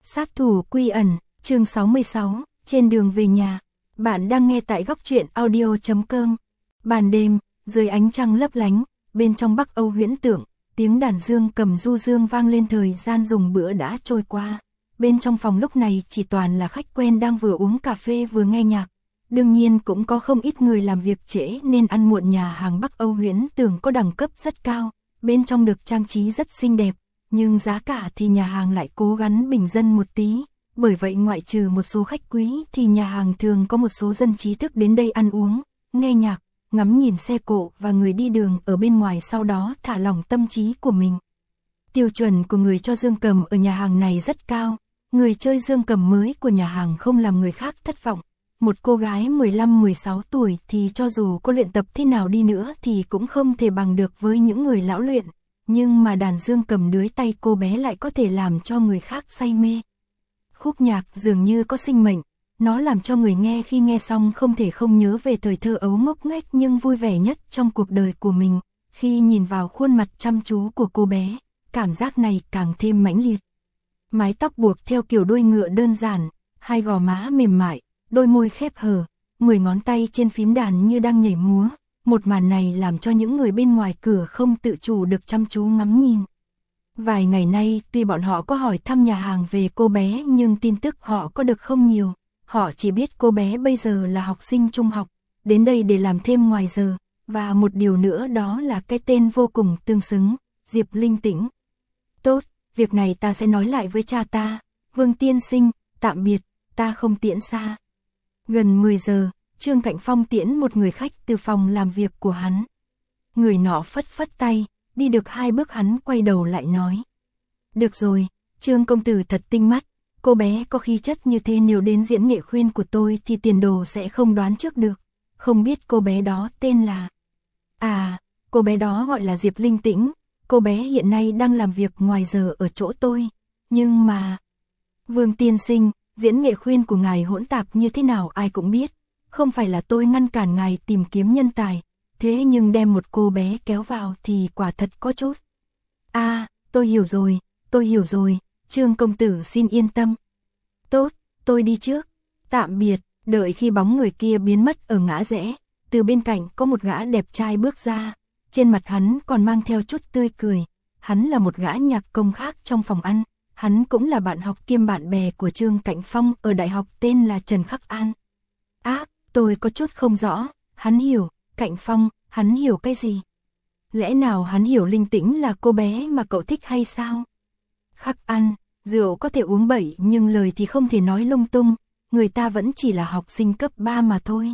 Sát thủ quy ẩn, chương 66, trên đường về nhà. Bạn đang nghe tại góc truyện audio.com. Ban đêm, dưới ánh trăng lấp lánh, bên trong Bắc Âu huyễn tượng, tiếng đàn dương cầm du dương vang lên, thời gian dùng bữa đã trôi qua. Bên trong phòng lúc này chỉ toàn là khách quen đang vừa uống cà phê vừa nghe nhạc. Đương nhiên cũng có không ít người làm việc trễ nên ăn muộn. Nhà hàng Bắc Âu huyễn tưởng có đẳng cấp rất cao, bên trong được trang trí rất xinh đẹp, nhưng giá cả thì nhà hàng lại cố gắng bình dân một tí. Bởi vậy ngoại trừ một số khách quý thì nhà hàng thường có một số dân trí thức đến đây ăn uống, nghe nhạc, ngắm nhìn xe cộ và người đi đường ở bên ngoài, sau đó thả lỏng tâm trí của mình. Tiêu chuẩn của người cho dương cầm ở nhà hàng này rất cao. Người chơi dương cầm mới của nhà hàng không làm người khác thất vọng. Một cô gái 15-16 tuổi thì cho dù có luyện tập thế nào đi nữa thì cũng không thể bằng được với những người lão luyện. Nhưng mà đàn dương cầm dưới tay cô bé lại có thể làm cho người khác say mê. Khúc nhạc dường như có sinh mệnh, nó làm cho người nghe khi nghe xong không thể không nhớ về thời thơ ấu ngốc nghếch nhưng vui vẻ nhất trong cuộc đời của mình. Khi nhìn vào khuôn mặt chăm chú của cô bé, cảm giác này càng thêm mãnh liệt. Mái tóc buộc theo kiểu đuôi ngựa đơn giản, hai gò má mềm mại, đôi môi khép hờ, 10 ngón tay trên phím đàn như đang nhảy múa. Một màn này làm cho những người bên ngoài cửa không tự chủ được chăm chú ngắm nhìn. Vài ngày nay tuy bọn họ có hỏi thăm nhà hàng về cô bé nhưng tin tức họ có được không nhiều. Họ chỉ biết cô bé bây giờ là học sinh trung học, đến đây để làm thêm ngoài giờ. Và một điều nữa đó là cái tên vô cùng tương xứng, Diệp Linh Tĩnh. Tốt, việc này ta sẽ nói lại với cha ta. Vương tiên sinh, tạm biệt, ta không tiễn xa. Gần 10 giờ, Trương Cạnh Phong tiễn một người khách từ phòng làm việc của hắn. Người nọ phất phất tay, đi được 2 bước hắn quay đầu lại nói. Được rồi, Trương công tử thật tinh mắt, cô bé có khí chất như thế nếu đến diễn nghệ khuyên của tôi thì tiền đồ sẽ không đoán trước được. Không biết cô bé đó tên là... À, cô bé đó gọi là Diệp Linh Tĩnh, cô bé hiện nay đang làm việc ngoài giờ ở chỗ tôi. Nhưng mà... Vương tiên sinh, diễn nghệ khuyên của ngài hỗn tạp như thế nào ai cũng biết. Không phải là tôi ngăn cản ngài tìm kiếm nhân tài, thế nhưng đem một cô bé kéo vào thì quả thật có chút. À, tôi hiểu rồi, Trương công tử xin yên tâm. Tốt, tôi đi trước. Tạm biệt. Đợi khi bóng người kia biến mất ở ngã rẽ, từ bên cạnh có một gã đẹp trai bước ra. Trên mặt hắn còn mang theo chút tươi cười. Hắn là một gã nhạc công khác trong phòng ăn. Hắn cũng là bạn học kiêm bạn bè của Trương Cạnh Phong ở đại học, tên là Trần Khắc An. Tôi có chút không rõ, hắn hiểu, Cạnh Phong, hắn hiểu cái gì? Lẽ nào hắn hiểu Linh Tĩnh là cô bé mà cậu thích hay sao? Khắc An, rượu có thể uống bậy nhưng lời thì không thể nói lung tung, người ta vẫn chỉ là học sinh cấp 3 mà thôi.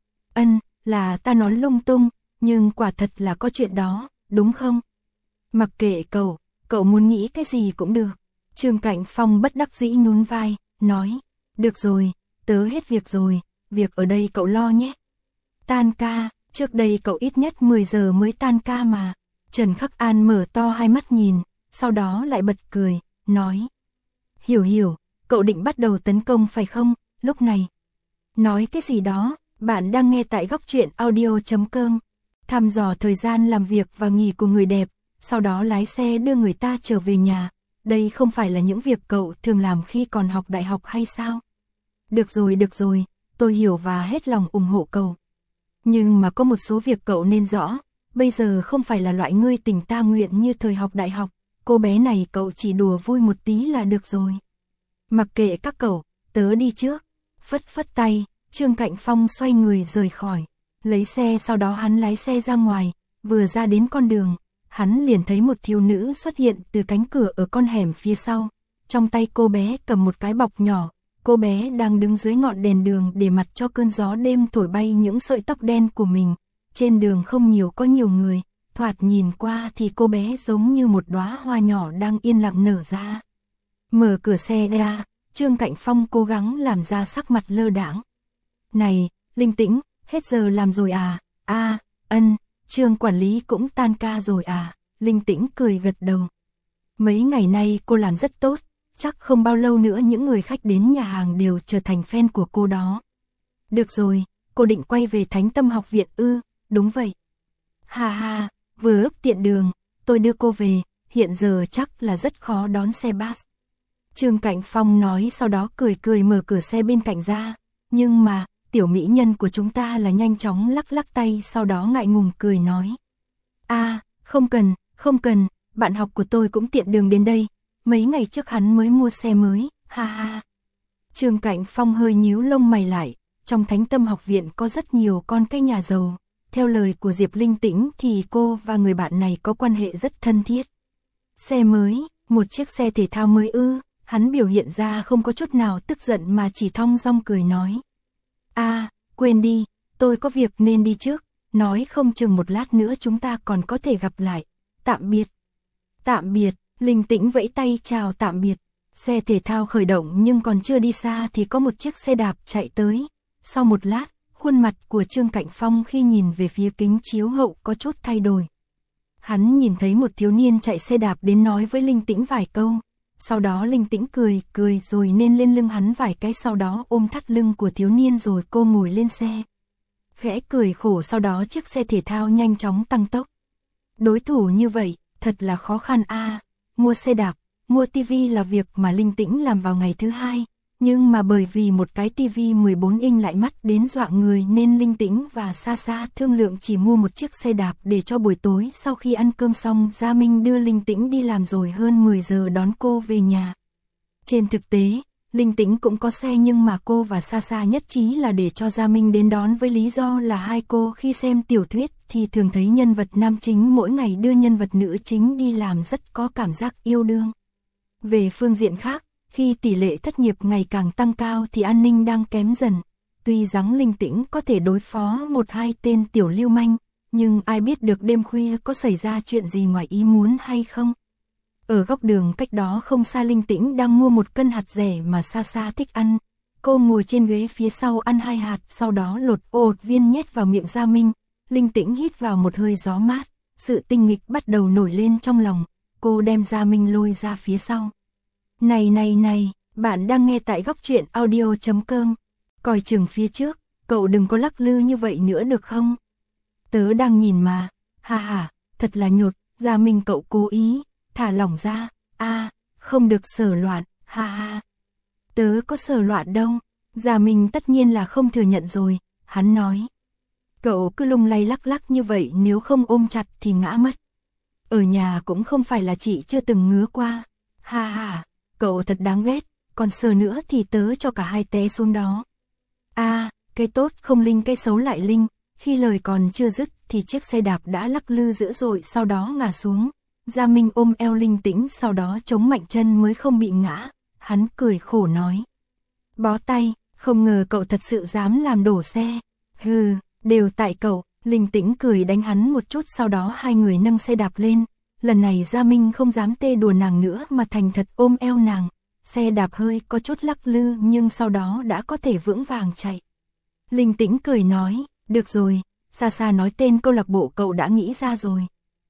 Là ta nói lung tung, nhưng quả thật là có chuyện đó, đúng không? Mặc kệ cậu muốn nghĩ cái gì cũng được. Trương Cạnh Phong bất đắc dĩ nhún vai, nói, được rồi, tớ hết việc rồi. Việc ở đây cậu lo nhé. Tan ca, trước đây cậu ít nhất 10 giờ mới tan ca mà. Trần Khắc An mở to hai mắt nhìn, sau đó lại bật cười, nói. Hiểu, cậu định bắt đầu tấn công phải không, lúc này? Nói cái gì đó, bạn đang nghe tại góc truyện audio.com. Thăm dò thời gian làm việc và nghỉ của người đẹp, sau đó lái xe đưa người ta trở về nhà. Đây không phải là những việc cậu thường làm khi còn học đại học hay sao? Được rồi. Tôi hiểu và hết lòng ủng hộ cậu. Nhưng mà có một số việc cậu nên rõ, bây giờ không phải là loại ngươi tình ta nguyện như thời học đại học, cô bé này cậu chỉ đùa vui một tí là được rồi. Mặc kệ các cậu, tớ đi trước. Phất tay, Trương Cạnh Phong xoay người rời khỏi, lấy xe, sau đó hắn lái xe ra ngoài, vừa ra đến con đường, hắn liền thấy một thiếu nữ xuất hiện từ cánh cửa ở con hẻm phía sau, trong tay cô bé cầm một cái bọc nhỏ. Cô bé đang đứng dưới ngọn đèn đường để mặc cho cơn gió đêm thổi bay những sợi tóc đen của mình. Trên đường không có nhiều người, thoạt nhìn qua thì cô bé giống như một đóa hoa nhỏ đang yên lặng nở ra. Mở cửa xe ra, Trương Cạnh Phong cố gắng làm ra sắc mặt lơ đãng. Này, Linh Tĩnh, hết giờ làm rồi à? Trương quản lý cũng tan ca rồi à? Linh Tĩnh cười gật đầu. Mấy ngày nay cô làm rất tốt. Chắc không bao lâu nữa những người khách đến nhà hàng đều trở thành fan của cô đó. Được rồi, cô định quay về Thánh Tâm học viện ư? Đúng vậy. Ha, vừa ước tiện đường, tôi đưa cô về, hiện giờ chắc là rất khó đón xe bus. Trương Cạnh Phong nói, sau đó cười cười mở cửa xe bên cạnh ra. Nhưng mà, tiểu mỹ nhân của chúng ta là nhanh chóng lắc lắc tay, sau đó ngại ngùng cười nói. Không cần, bạn học của tôi cũng tiện đường đến đây. Mấy ngày trước hắn mới mua xe mới, ha ha. Trương Cạnh Phong hơi nhíu lông mày lại, trong Thánh Tâm học viện có rất nhiều con cái nhà giàu. Theo lời của Diệp Linh Tĩnh thì cô và người bạn này có quan hệ rất thân thiết. Xe mới, một chiếc xe thể thao mới ư? Hắn biểu hiện ra không có chút nào tức giận mà chỉ thong dong cười nói. Quên đi, tôi có việc nên đi trước, nói không chừng một lát nữa chúng ta còn có thể gặp lại. Tạm biệt. Tạm biệt, Linh Tĩnh vẫy tay chào tạm biệt. Xe thể thao khởi động nhưng còn chưa đi xa thì có một chiếc xe đạp chạy tới. Sau một lát, khuôn mặt của Trương Cạnh Phong khi nhìn về phía kính chiếu hậu có chút thay đổi. Hắn nhìn thấy một thiếu niên chạy xe đạp đến nói với Linh Tĩnh vài câu. Sau đó Linh Tĩnh cười rồi nên lên lưng hắn vài cái, sau đó ôm thắt lưng của thiếu niên rồi cô ngồi lên xe. Khẽ cười khổ, sau đó chiếc xe thể thao nhanh chóng tăng tốc. Đối thủ như vậy, thật là khó khăn Mua xe đạp, mua tivi là việc mà Linh Tĩnh làm vào ngày thứ hai. Nhưng mà bởi vì một cái tivi 14 inch lại mắc đến dọa người nên Linh Tĩnh và Sa Sa thương lượng chỉ mua một chiếc xe đạp để cho buổi tối sau khi ăn cơm xong Gia Minh đưa Linh Tĩnh đi làm rồi hơn 10 giờ đón cô về nhà. Trên thực tế, Linh Tĩnh cũng có xe nhưng mà cô và Sa Sa nhất trí là để cho Gia Minh đến đón, với lý do là hai cô khi xem tiểu thuyết thì thường thấy nhân vật nam chính mỗi ngày đưa nhân vật nữ chính đi làm rất có cảm giác yêu đương. Về phương diện khác, khi tỷ lệ thất nghiệp ngày càng tăng cao thì an ninh đang kém dần. Tuy rằng Linh Tĩnh có thể đối phó một hai tên tiểu lưu manh, nhưng ai biết được đêm khuya có xảy ra chuyện gì ngoài ý muốn hay không. Ở góc đường cách đó không xa, Linh Tĩnh đang mua một cân hạt dẻ mà Sa Sa thích ăn. Cô ngồi trên ghế phía sau ăn 2 hạt, sau đó lột ột viên nhét vào miệng Gia Minh. Linh Tĩnh hít vào một hơi gió mát, sự tinh nghịch bắt đầu nổi lên trong lòng. Cô đem Gia Minh lôi ra phía sau. Này, bạn đang nghe tại góc truyện audio.com. Coi chừng phía trước, cậu đừng có lắc lư như vậy nữa được không? Tớ đang nhìn mà, thật là nhột. Gia Minh, cậu cố ý, thả lỏng ra, không được sờ loạn, Tớ có sờ loạn đâu. Gia Minh tất nhiên là không thừa nhận rồi, hắn nói. Cậu cứ lung lay lắc lắc như vậy, nếu không ôm chặt thì ngã mất. Ở nhà cũng không phải là chị chưa từng ngứa qua, cậu thật đáng ghét, còn sờ nữa thì tớ cho cả hai té xuống đó. Cái tốt không linh cái xấu lại linh. Khi lời còn chưa dứt thì chiếc xe đạp đã lắc lư dữ dội, sau đó ngã xuống. Gia Minh ôm eo Linh Tĩnh, sau đó chống mạnh chân mới không bị ngã. Hắn cười khổ nói. Bó tay, không ngờ cậu thật sự dám làm đổ xe. Hừ, đều tại cậu. Linh Tĩnh cười đánh hắn một chút, sau đó hai người nâng xe đạp lên. Lần này Gia Minh không dám tê đùa nàng nữa mà thành thật ôm eo nàng. Xe đạp hơi có chút lắc lư nhưng sau đó đã có thể vững vàng chạy. Linh Tĩnh cười nói, được rồi, Sa Sa nói tên câu lạc bộ cậu đã nghĩ ra rồi.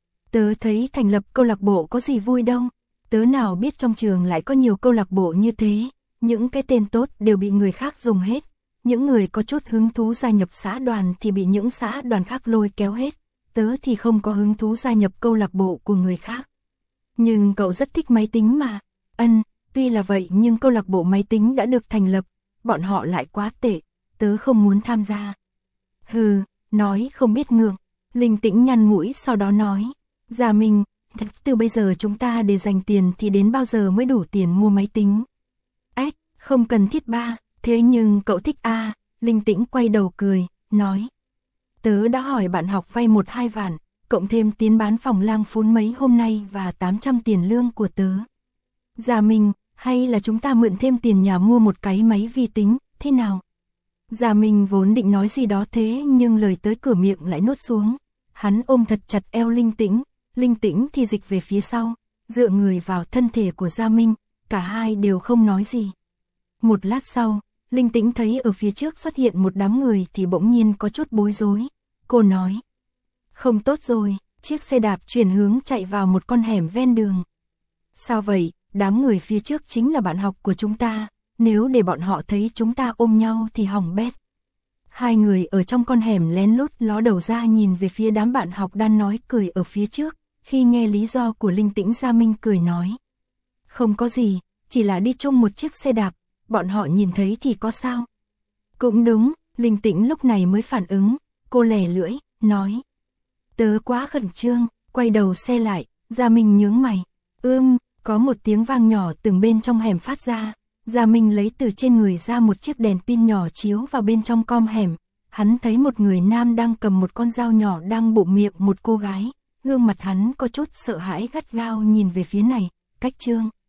Tớ thấy thành lập câu lạc bộ có gì vui đâu, tớ nào biết trong trường lại có nhiều câu lạc bộ như thế, những cái tên tốt đều bị người khác dùng hết, những người có chút hứng thú gia nhập xã đoàn thì bị những xã đoàn khác lôi kéo hết, tớ thì không có hứng thú gia nhập câu lạc bộ của người khác. Nhưng cậu rất thích máy tính mà. Tuy là vậy nhưng câu lạc bộ máy tính đã được thành lập, bọn họ lại quá tệ, tớ không muốn tham gia. Hừ, nói không biết ngượng. Linh Tĩnh nhăn mũi sau đó nói, Gia Minh, từ bây giờ chúng ta để dành tiền thì đến bao giờ mới đủ tiền mua máy tính? Không cần thiết ba, thế nhưng cậu thích Linh Tĩnh quay đầu cười, nói. Tớ đã hỏi bạn học vay 1-2 vạn, cộng thêm tiến bán phòng lang phún mấy hôm nay và 800 tiền lương của tớ. Gia Minh, hay là chúng ta mượn thêm tiền nhà mua một cái máy vi tính, thế nào? Gia Minh vốn định nói gì đó thế nhưng lời tới cửa miệng lại nuốt xuống. Hắn ôm thật chặt eo Linh Tĩnh thì dịch về phía sau, dựa người vào thân thể của Gia Minh, cả hai đều không nói gì. Một lát sau, Linh Tĩnh thấy ở phía trước xuất hiện một đám người thì bỗng nhiên có chút bối rối. Cô nói, không tốt rồi, chiếc xe đạp chuyển hướng chạy vào một con hẻm ven đường. Sao vậy, đám người phía trước chính là bạn học của chúng ta, nếu để bọn họ thấy chúng ta ôm nhau thì hỏng bét. Hai người ở trong con hẻm lén lút ló đầu ra nhìn về phía đám bạn học đang nói cười ở phía trước. Khi nghe lý do của Linh Tĩnh, Gia Minh cười nói, không có gì, chỉ là đi chung một chiếc xe đạp, bọn họ nhìn thấy thì có sao? Cũng đúng, Linh Tĩnh lúc này mới phản ứng, cô lè lưỡi, nói. Tớ quá khẩn trương, quay đầu xe lại, Gia Minh nhướng mày. Có một tiếng vang nhỏ từ bên trong hẻm phát ra. Gia Minh lấy từ trên người ra một chiếc đèn pin nhỏ chiếu vào bên trong com hẻm. Hắn thấy một người nam đang cầm một con dao nhỏ đang bụng miệng một cô gái. Gương mặt hắn có chút sợ hãi gắt gao nhìn về phía này, Cách Trương.